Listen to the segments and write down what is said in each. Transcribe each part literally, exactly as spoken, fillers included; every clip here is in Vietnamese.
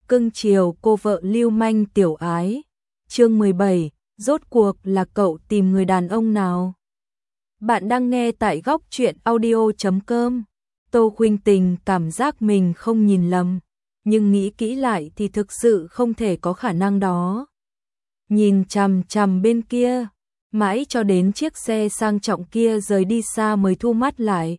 cưng chiều cô vợ lưu manh tiểu ái. Chương mười bảy, rốt cuộc là cậu tìm người đàn ông nào? Bạn đang nghe tại góc truyện audio chấm com. Tô Khuynh Tình cảm giác mình không nhìn lầm, nhưng nghĩ kỹ lại thì thực sự không thể có khả năng đó. Nhìn chằm chằm bên kia, mãi cho đến chiếc xe sang trọng kia rời đi xa mới thu mắt lại.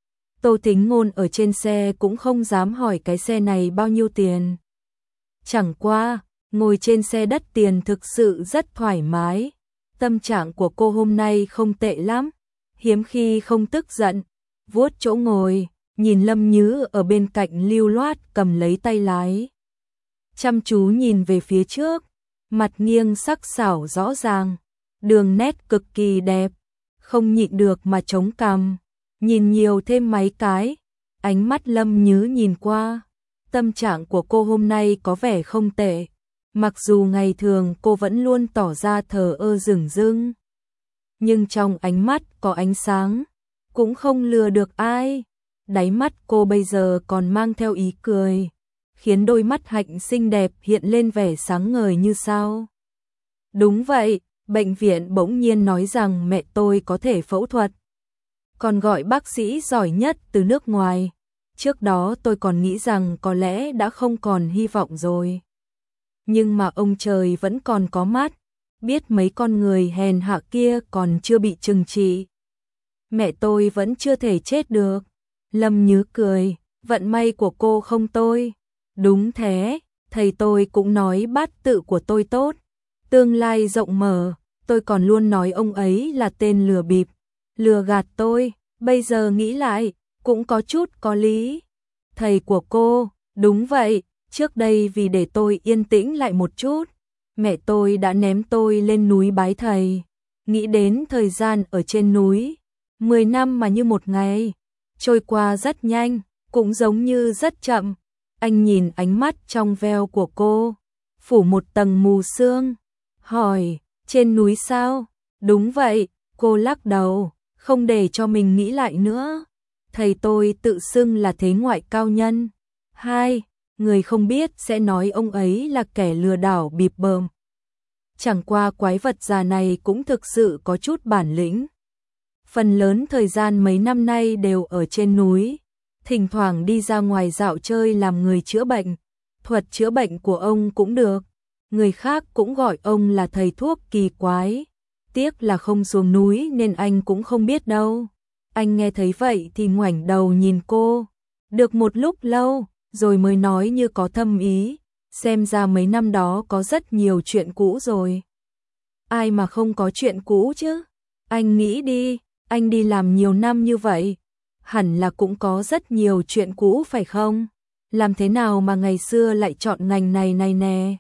Tô Thính Ngôn ở trên xe cũng không dám hỏi cái xe này bao nhiêu tiền. Chẳng qua, ngồi trên xe đắt tiền thực sự rất thoải mái. Tâm trạng của cô hôm nay không tệ lắm, hiếm khi không tức giận. Vuốt chỗ ngồi, nhìn Lâm Nhứ ở bên cạnh lưu loát cầm lấy tay lái. Chăm chú nhìn về phía trước, mặt nghiêng sắc sảo rõ ràng, đường nét cực kỳ đẹp, không nhịn được mà chống cằm, nhìn nhiều thêm mấy cái. Ánh mắt Lâm Nhứ nhìn qua, tâm trạng của cô hôm nay có vẻ không tệ, mặc dù ngày thường cô vẫn luôn tỏ ra thờ ơ dửng dưng, nhưng trong ánh mắt có ánh sáng, cũng không lừa được ai. Đáy mắt cô bây giờ còn mang theo ý cười, khiến đôi mắt hạnh xinh đẹp hiện lên vẻ sáng ngời như sao. Đúng vậy, bệnh viện bỗng nhiên nói rằng mẹ tôi có thể phẫu thuật, còn gọi bác sĩ giỏi nhất từ nước ngoài. Trước đó tôi còn nghĩ rằng có lẽ đã không còn hy vọng rồi. Nhưng mà ông trời vẫn còn có mắt, biết mấy con người hèn hạ kia còn chưa bị trừng trị. Mẹ tôi vẫn chưa thể chết được. Lâm Nhứ cười, vận may của cô không tôi. Đúng thế, thầy tôi cũng nói bát tự của tôi tốt, tương lai rộng mở. Tôi còn luôn nói ông ấy là tên lừa bịp, lừa gạt tôi. Bây giờ nghĩ lại, cũng có chút có lý. Thầy của cô, đúng vậy, trước đây vì để tôi yên tĩnh lại một chút, mẹ tôi đã ném tôi lên núi bái thầy. Nghĩ đến thời gian ở trên núi, mười năm mà như một ngày, trôi qua rất nhanh, cũng giống như rất chậm. Anh nhìn ánh mắt trong veo của cô, phủ một tầng mù sương, hỏi, trên núi sao? Đúng vậy, cô lắc đầu, không để cho mình nghĩ lại nữa. Thầy tôi tự xưng là thế ngoại cao nhân. Hai, người không biết sẽ nói ông ấy là kẻ lừa đảo bịp bợm. Chẳng qua quái vật già này cũng thực sự có chút bản lĩnh. Phần lớn thời gian mấy năm nay đều ở trên núi, thỉnh thoảng đi ra ngoài dạo chơi làm người chữa bệnh. Thuật chữa bệnh của ông cũng được, người khác cũng gọi ông là thầy thuốc kỳ quái. Tiếc là không xuống núi nên anh cũng không biết đâu. Anh nghe thấy vậy thì ngoảnh đầu nhìn cô, được một lúc lâu, rồi mới nói như có thâm ý, xem ra mấy năm đó có rất nhiều chuyện cũ rồi. Ai mà không có chuyện cũ chứ? Anh nghĩ đi, anh đi làm nhiều năm như vậy, hẳn là cũng có rất nhiều chuyện cũ phải không? Làm thế nào mà ngày xưa lại chọn ngành này này nè?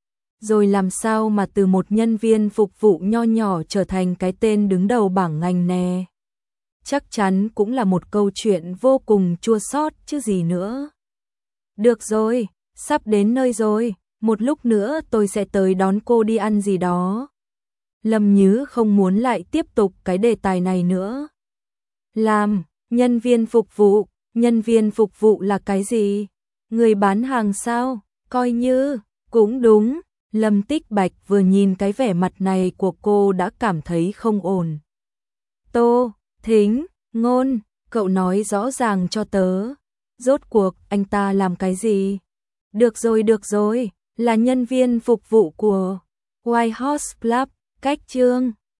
Rồi làm sao mà từ một nhân viên phục vụ nho nhỏ trở thành cái tên đứng đầu bảng ngành nè? Chắc chắn cũng là một câu chuyện vô cùng chua xót chứ gì nữa. Được rồi, sắp đến nơi rồi, một lúc nữa tôi sẽ tới đón cô đi ăn gì đó. Lâm Nhứ không muốn lại tiếp tục cái đề tài này nữa. Làm, nhân viên phục vụ, nhân viên phục vụ là cái gì? Người bán hàng sao? Coi như, cũng đúng. Lâm Tích Bạch vừa nhìn cái vẻ mặt này của cô đã cảm thấy không ổn. Tô Thính Ngôn, cậu nói rõ ràng cho tớ, rốt cuộc anh ta làm cái gì? Được rồi được rồi, là nhân viên phục vụ của White House Club, cách chương.